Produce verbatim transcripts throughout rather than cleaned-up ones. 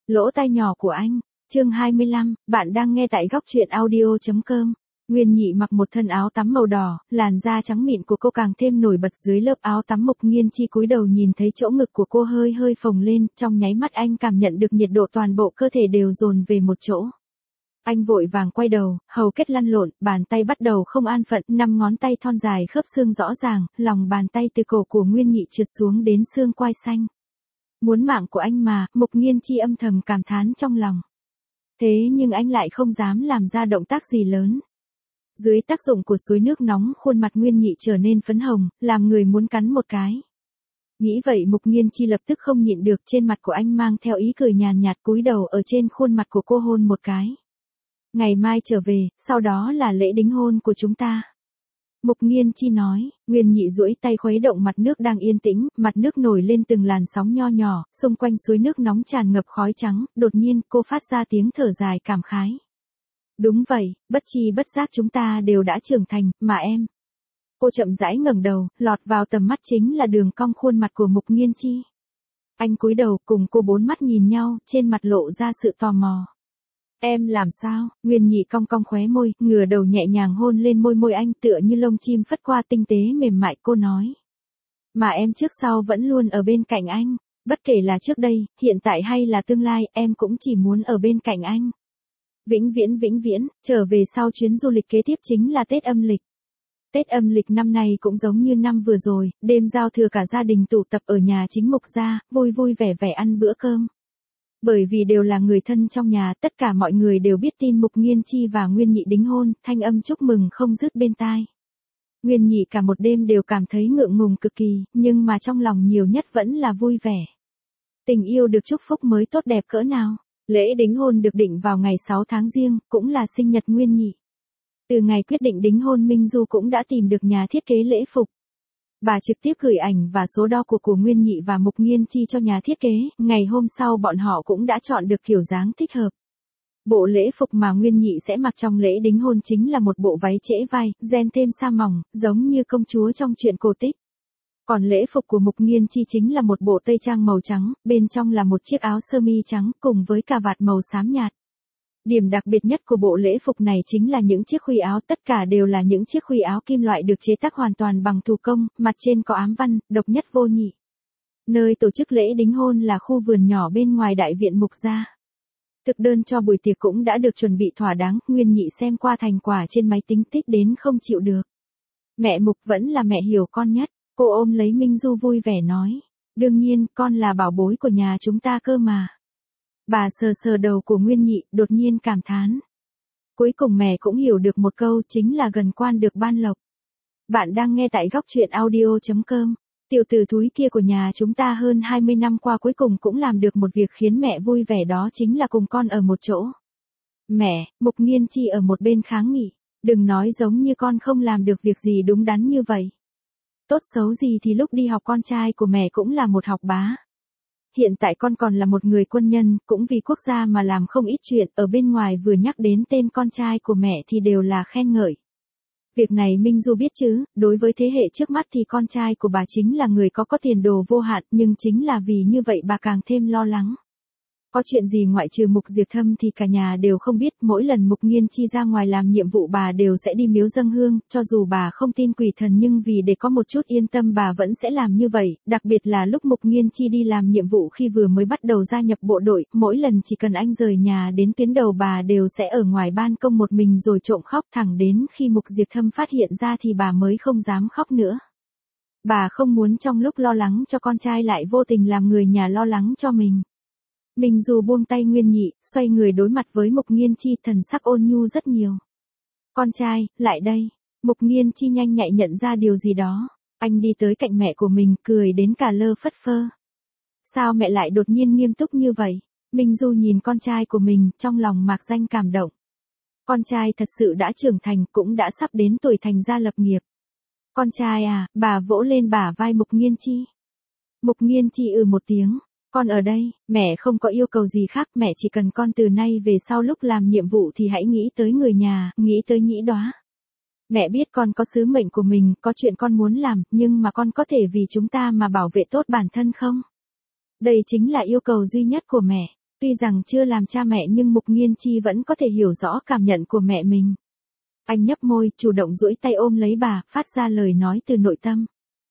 Lỗ tai nhỏ của anh, chương hai mươi lăm, bạn đang nghe tại góc truyện audio chấm com. Nguyên Nhị mặc một thân áo tắm màu đỏ, làn da trắng mịn của cô càng thêm nổi bật dưới lớp áo tắm. Mục Nghiên Chi cúi đầu nhìn thấy chỗ ngực của cô hơi hơi phồng lên, trong nháy mắt anh cảm nhận được nhiệt độ toàn bộ cơ thể đều dồn về một chỗ. Anh vội vàng quay đầu, hầu kết lăn lộn, bàn tay bắt đầu không an phận, năm ngón tay thon dài khớp xương rõ ràng, lòng bàn tay từ cổ của Nguyên Nhị trượt xuống đến xương quai xanh. Muốn mạng của anh mà, Mục Nghiên Chi âm thầm cảm thán trong lòng. Thế nhưng anh lại không dám làm ra động tác gì lớn. Dưới tác dụng của suối nước nóng, khuôn mặt Nguyên Nhị trở nên phấn hồng, làm người muốn cắn một cái. Nghĩ vậy Mục Nghiên Chi lập tức không nhịn được, trên mặt của anh mang theo ý cười nhàn nhạt, cúi đầu ở trên khuôn mặt của cô hôn một cái. Ngày mai trở về, sau đó là lễ đính hôn của chúng ta. Mục Nghiên Chi nói. Nguyên Nhị duỗi tay khuấy động mặt nước đang yên tĩnh, mặt nước nổi lên từng làn sóng nho nhỏ, xung quanh suối nước nóng tràn ngập khói trắng, đột nhiên cô phát ra tiếng thở dài cảm khái. Đúng vậy, bất chi bất giác chúng ta đều đã trưởng thành, mà em. Cô chậm rãi ngẩng đầu, lọt vào tầm mắt chính là đường cong khuôn mặt của Mục Nghiên Chi. Anh cúi đầu cùng cô bốn mắt nhìn nhau, trên mặt lộ ra sự tò mò. Em làm sao? Nguyên Nhị cong cong khóe môi, ngửa đầu nhẹ nhàng hôn lên môi môi anh, tựa như lông chim phất qua tinh tế mềm mại. Cô nói. Mà em trước sau vẫn luôn ở bên cạnh anh, bất kể là trước đây, hiện tại hay là tương lai, em cũng chỉ muốn ở bên cạnh anh. Vĩnh viễn vĩnh viễn. Trở về sau chuyến du lịch kế tiếp chính là Tết âm lịch. Tết âm lịch năm nay cũng giống như năm vừa rồi, đêm giao thừa cả gia đình tụ tập ở nhà chính Mục gia, vui vui vẻ vẻ ăn bữa cơm. Bởi vì đều là người thân trong nhà, tất cả mọi người đều biết tin Mục Nghiên Chi và Nguyên Nhị đính hôn, thanh âm chúc mừng không dứt bên tai. Nguyên Nhị cả một đêm đều cảm thấy ngượng ngùng cực kỳ, nhưng mà trong lòng nhiều nhất vẫn là vui vẻ. Tình yêu được chúc phúc mới tốt đẹp cỡ nào. Lễ đính hôn được định vào ngày sáu tháng Giêng, cũng là sinh nhật Nguyên Nhị. Từ ngày quyết định đính hôn, Minh Du cũng đã tìm được nhà thiết kế lễ phục. Bà trực tiếp gửi ảnh và số đo của của Nguyên Nhị và Mục Nghiên Chi cho nhà thiết kế, ngày hôm sau bọn họ cũng đã chọn được kiểu dáng thích hợp. Bộ lễ phục mà Nguyên Nhị sẽ mặc trong lễ đính hôn chính là một bộ váy trễ vai, ren thêm sa mỏng, giống như công chúa trong truyện cổ tích. Còn lễ phục của Mục Nghiên Chi chính là một bộ tây trang màu trắng, bên trong là một chiếc áo sơ mi trắng cùng với cà vạt màu xám nhạt. Điểm đặc biệt nhất của bộ lễ phục này chính là những chiếc khuy áo, tất cả đều là những chiếc khuy áo kim loại được chế tác hoàn toàn bằng thủ công, mặt trên có ám văn, độc nhất vô nhị. Nơi tổ chức lễ đính hôn là khu vườn nhỏ bên ngoài đại viện Mục gia. Thực đơn cho buổi tiệc cũng đã được chuẩn bị thỏa đáng, Nguyên Nhị xem qua thành quả trên máy tính thích đến không chịu được. Mẹ Mục vẫn là mẹ hiểu con nhất, cô ôm lấy Minh Du vui vẻ nói. Đương nhiên, con là bảo bối của nhà chúng ta cơ mà. Bà sờ sờ đầu của Nguyên Nhị, đột nhiên cảm thán. Cuối cùng mẹ cũng hiểu được một câu, chính là gần quan được ban lộc. Bạn đang nghe tại góc truyện audio chấm com. Tiểu tử thúi kia của nhà chúng ta hơn hai mươi năm qua cuối cùng cũng làm được một việc khiến mẹ vui vẻ, đó chính là cùng con ở một chỗ. Mẹ, Mục Nghiên Chi ở một bên kháng nghị. Đừng nói giống như con không làm được việc gì đúng đắn như vậy. Tốt xấu gì thì lúc đi học con trai của mẹ cũng là một học bá. Hiện tại con còn là một người quân nhân, cũng vì quốc gia mà làm không ít chuyện, ở bên ngoài vừa nhắc đến tên con trai của mẹ thì đều là khen ngợi. Việc này Minh Du biết chứ, đối với thế hệ trước mắt thì con trai của bà chính là người có có tiền đồ vô hạn, nhưng chính là vì như vậy bà càng thêm lo lắng. Có chuyện gì ngoại trừ Mục Diệp Thâm thì cả nhà đều không biết, mỗi lần Mục Nghiên Chi ra ngoài làm nhiệm vụ bà đều sẽ đi miếu dâng hương, cho dù bà không tin quỷ thần nhưng vì để có một chút yên tâm bà vẫn sẽ làm như vậy, đặc biệt là lúc Mục Nghiên Chi đi làm nhiệm vụ khi vừa mới bắt đầu gia nhập bộ đội, mỗi lần chỉ cần anh rời nhà đến tuyến đầu bà đều sẽ ở ngoài ban công một mình rồi trộm khóc, thẳng đến khi Mục Diệp Thâm phát hiện ra thì bà mới không dám khóc nữa. Bà không muốn trong lúc lo lắng cho con trai lại vô tình làm người nhà lo lắng cho mình. Minh Du buông tay Nguyên Nhị, xoay người đối mặt với Mục Nghiên Chi, thần sắc ôn nhu rất nhiều. Con trai, lại đây. Mục Nghiên Chi nhanh nhạy nhận ra điều gì đó. Anh đi tới cạnh mẹ của mình, cười đến cả lơ phất phơ. Sao mẹ lại đột nhiên nghiêm túc như vậy? Minh Du nhìn con trai của mình, trong lòng mạc danh cảm động. Con trai thật sự đã trưởng thành, cũng đã sắp đến tuổi thành gia lập nghiệp. Con trai à, bà vỗ lên bả vai Mục Nghiên Chi. Mục Nghiên Chi ừ một tiếng. Con ở đây, mẹ không có yêu cầu gì khác, mẹ chỉ cần con từ nay về sau lúc làm nhiệm vụ thì hãy nghĩ tới người nhà, nghĩ tới Nhĩ Đóa. Mẹ biết con có sứ mệnh của mình, có chuyện con muốn làm, nhưng mà con có thể vì chúng ta mà bảo vệ tốt bản thân không? Đây chính là yêu cầu duy nhất của mẹ. Tuy rằng chưa làm cha mẹ nhưng Mục Nghiên Chi vẫn có thể hiểu rõ cảm nhận của mẹ mình. Anh nhấp môi, chủ động duỗi tay ôm lấy bà, phát ra lời nói từ nội tâm.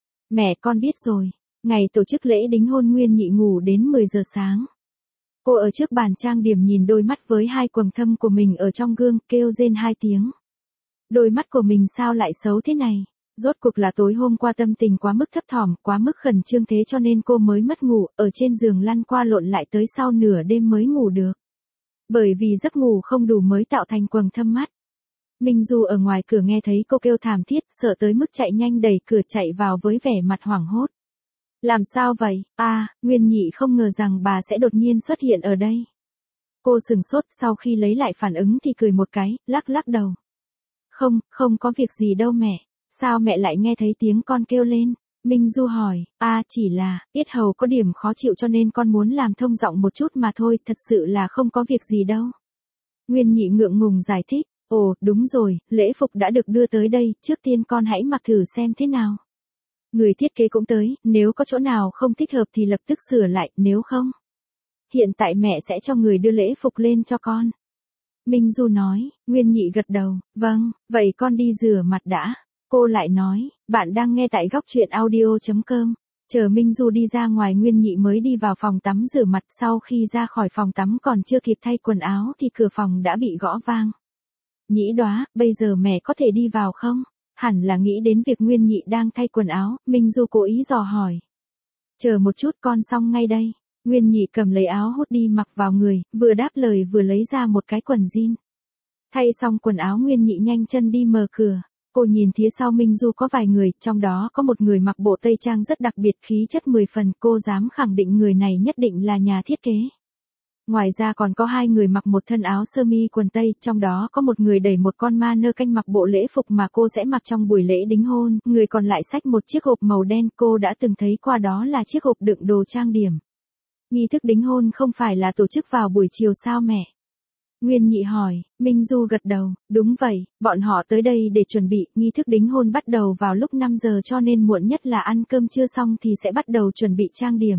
Mẹ con biết rồi. Ngày tổ chức lễ đính hôn Nguyên Nhị ngủ đến mười giờ sáng. Cô ở trước bàn trang điểm nhìn đôi mắt với hai quầng thâm của mình ở trong gương, kêu rên hai tiếng. Đôi mắt của mình sao lại xấu thế này? Rốt cuộc là tối hôm qua tâm tình quá mức thấp thỏm, quá mức khẩn trương thế cho nên cô mới mất ngủ, ở trên giường lăn qua lộn lại tới sau nửa đêm mới ngủ được. Bởi vì giấc ngủ không đủ mới tạo thành quầng thâm mắt. Minh Du ở ngoài cửa nghe thấy cô kêu thảm thiết, sợ tới mức chạy nhanh đẩy cửa chạy vào với vẻ mặt hoảng hốt. Làm sao vậy? À, Nguyên Nhị không ngờ rằng bà sẽ đột nhiên xuất hiện ở đây. Cô sừng sốt, sau khi lấy lại phản ứng thì cười một cái, lắc lắc đầu. Không, không có việc gì đâu mẹ. Sao mẹ lại nghe thấy tiếng con kêu lên? Minh Du hỏi, à chỉ là, yết hầu có điểm khó chịu cho nên con muốn làm thông giọng một chút mà thôi, thật sự là không có việc gì đâu. Nguyên Nhị ngượng ngùng giải thích, ồ, đúng rồi, lễ phục đã được đưa tới đây, trước tiên con hãy mặc thử xem thế nào. Người thiết kế cũng tới, nếu có chỗ nào không thích hợp thì lập tức sửa lại, nếu không. Hiện tại mẹ sẽ cho người đưa lễ phục lên cho con. Minh Du nói, Nguyên Nhị gật đầu, vâng, vậy con đi rửa mặt đã. Cô lại nói, bạn đang nghe tại góc truyện audio chấm com. Chờ Minh Du đi ra ngoài Nguyên Nhị mới đi vào phòng tắm rửa mặt, sau khi ra khỏi phòng tắm còn chưa kịp thay quần áo thì cửa phòng đã bị gõ vang. Nhĩ Đoá, bây giờ mẹ có thể đi vào không? Hẳn là nghĩ đến việc Nguyên Nhị đang thay quần áo, Minh Du cố ý dò hỏi. Chờ một chút con xong ngay đây. Nguyên Nhị cầm lấy áo hút đi mặc vào người, vừa đáp lời vừa lấy ra một cái quần jean. Thay xong quần áo Nguyên Nhị nhanh chân đi mở cửa. Cô nhìn phía sau Minh Du có vài người, trong đó có một người mặc bộ tây trang rất đặc biệt, khí chất mười phần, cô dám khẳng định người này nhất định là nhà thiết kế. Ngoài ra còn có hai người mặc một thân áo sơ mi quần tây, trong đó có một người đẩy một con ma nơ canh mặc bộ lễ phục mà cô sẽ mặc trong buổi lễ đính hôn, người còn lại xách một chiếc hộp màu đen, cô đã từng thấy qua, đó là chiếc hộp đựng đồ trang điểm. Nghi thức đính hôn không phải là tổ chức vào buổi chiều sao mẹ? Nguyên Nhị hỏi, Minh Du gật đầu, đúng vậy, bọn họ tới đây để chuẩn bị, nghi thức đính hôn bắt đầu vào lúc năm giờ cho nên muộn nhất là ăn cơm trưa xong thì sẽ bắt đầu chuẩn bị trang điểm.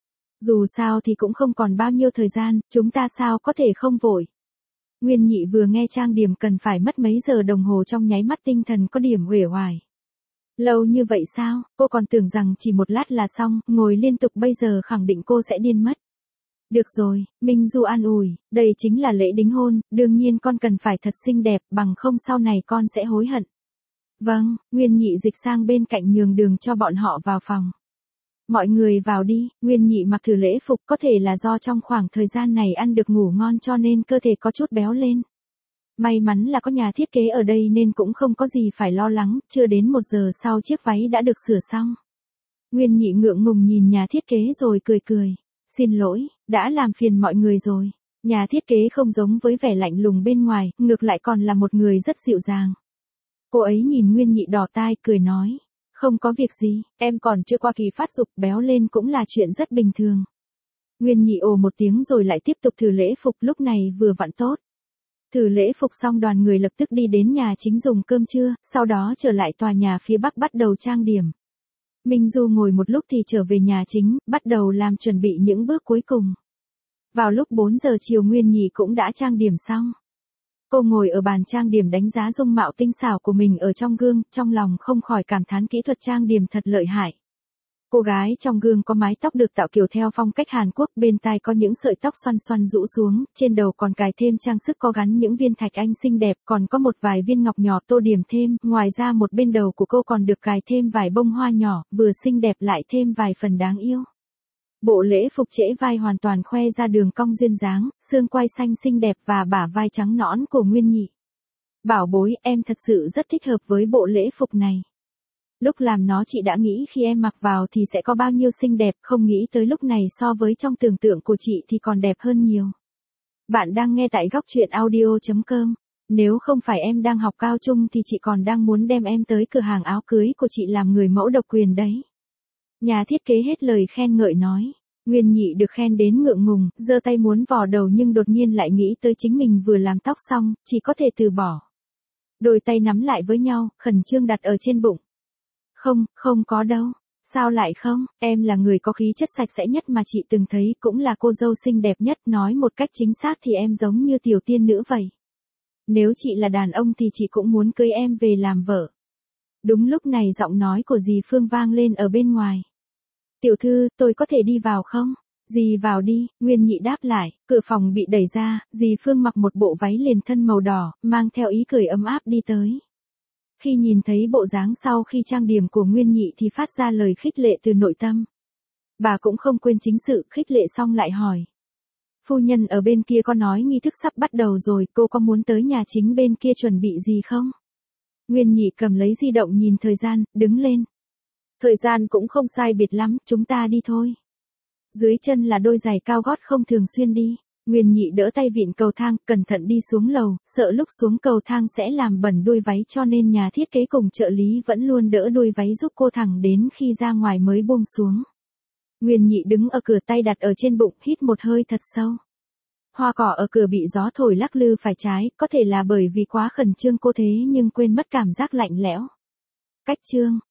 Dù sao thì cũng không còn bao nhiêu thời gian, chúng ta sao có thể không vội. Nguyên Nhị vừa nghe trang điểm cần phải mất mấy giờ đồng hồ, trong nháy mắt tinh thần có điểm uể oải. Lâu như vậy sao, cô còn tưởng rằng chỉ một lát là xong, ngồi liên tục bây giờ khẳng định cô sẽ điên mất. Được rồi, Minh Du an ủi, đây chính là lễ đính hôn, đương nhiên con cần phải thật xinh đẹp, bằng không sau này con sẽ hối hận. Vâng, Nguyên Nhị dịch sang bên cạnh nhường đường cho bọn họ vào phòng. Mọi người vào đi, Nguyên Nhị mặc thử lễ phục, có thể là do trong khoảng thời gian này ăn được ngủ ngon cho nên cơ thể có chút béo lên. May mắn là có nhà thiết kế ở đây nên cũng không có gì phải lo lắng, chưa đến một giờ sau chiếc váy đã được sửa xong. Nguyên Nhị ngượng ngùng nhìn nhà thiết kế rồi cười cười. Xin lỗi, đã làm phiền mọi người rồi. Nhà thiết kế không giống với vẻ lạnh lùng bên ngoài, ngược lại còn là một người rất dịu dàng. Cô ấy nhìn Nguyên Nhị đỏ tai cười nói. Không có việc gì, em còn chưa qua kỳ phát dục, béo lên cũng là chuyện rất bình thường. Nguyên Nhị ồ một tiếng rồi lại tiếp tục thử lễ phục, lúc này vừa vặn tốt. Thử lễ phục xong đoàn người lập tức đi đến nhà chính dùng cơm trưa, sau đó trở lại tòa nhà phía bắc bắt đầu trang điểm. Minh Du ngồi một lúc thì trở về nhà chính, bắt đầu làm chuẩn bị những bước cuối cùng. Vào lúc bốn giờ chiều Nguyên Nhị cũng đã trang điểm xong. Cô ngồi ở bàn trang điểm đánh giá dung mạo tinh xảo của mình ở trong gương, trong lòng không khỏi cảm thán kỹ thuật trang điểm thật lợi hại. Cô gái trong gương có mái tóc được tạo kiểu theo phong cách Hàn Quốc, bên tai có những sợi tóc xoăn xoăn rũ xuống, trên đầu còn cài thêm trang sức có gắn những viên thạch anh xinh đẹp, còn có một vài viên ngọc nhỏ tô điểm thêm, ngoài ra một bên đầu của cô còn được cài thêm vài bông hoa nhỏ, vừa xinh đẹp lại thêm vài phần đáng yêu. Bộ lễ phục trễ vai hoàn toàn khoe ra đường cong duyên dáng, xương quai xanh xinh đẹp và bả vai trắng nõn của Nguyên Nhị. Bảo bối, em thật sự rất thích hợp với bộ lễ phục này. Lúc làm nó chị đã nghĩ khi em mặc vào thì sẽ có bao nhiêu xinh đẹp, không nghĩ tới lúc này so với trong tưởng tượng của chị thì còn đẹp hơn nhiều. Bạn đang nghe tại góc truyện audio chấm com. Nếu không phải em đang học cao trung thì chị còn đang muốn đem em tới cửa hàng áo cưới của chị làm người mẫu độc quyền đấy. Nhà thiết kế hết lời khen ngợi nói. Nguyên Nhị được khen đến ngượng ngùng, giơ tay muốn vò đầu nhưng đột nhiên lại nghĩ tới chính mình vừa làm tóc xong, chỉ có thể từ bỏ. Đôi tay nắm lại với nhau, khẩn trương đặt ở trên bụng. Không, không có đâu. Sao lại không, em là người có khí chất sạch sẽ nhất mà chị từng thấy, cũng là cô dâu xinh đẹp nhất, nói một cách chính xác thì em giống như tiểu tiên nữ vậy. Nếu chị là đàn ông thì chị cũng muốn cưới em về làm vợ. Đúng lúc này giọng nói của dì Phương vang lên ở bên ngoài. Tiểu thư, tôi có thể đi vào không? Dì vào đi, Nguyên Nhị đáp lại, cửa phòng bị đẩy ra, dì Phương mặc một bộ váy liền thân màu đỏ, mang theo ý cười ấm áp đi tới. Khi nhìn thấy bộ dáng sau khi trang điểm của Nguyên Nhị thì phát ra lời khích lệ từ nội tâm. Bà cũng không quên chính sự, khích lệ xong lại hỏi. Phu nhân ở bên kia có nói nghi thức sắp bắt đầu rồi, cô có muốn tới nhà chính bên kia chuẩn bị gì không? Nguyên Nhị cầm lấy di động nhìn thời gian, đứng lên. Thời gian cũng không sai biệt lắm, chúng ta đi thôi. Dưới chân là đôi giày cao gót không thường xuyên đi. Nguyên Nhị đỡ tay vịn cầu thang, cẩn thận đi xuống lầu, sợ lúc xuống cầu thang sẽ làm bẩn đuôi váy cho nên nhà thiết kế cùng trợ lý vẫn luôn đỡ đuôi váy giúp cô thẳng đến khi ra ngoài mới buông xuống. Nguyên Nhị đứng ở cửa tay đặt ở trên bụng, hít một hơi thật sâu. Hoa cỏ ở cửa bị gió thổi lắc lư phải trái, có thể là bởi vì quá khẩn trương cô thế nhưng quên mất cảm giác lạnh lẽo. Cách chương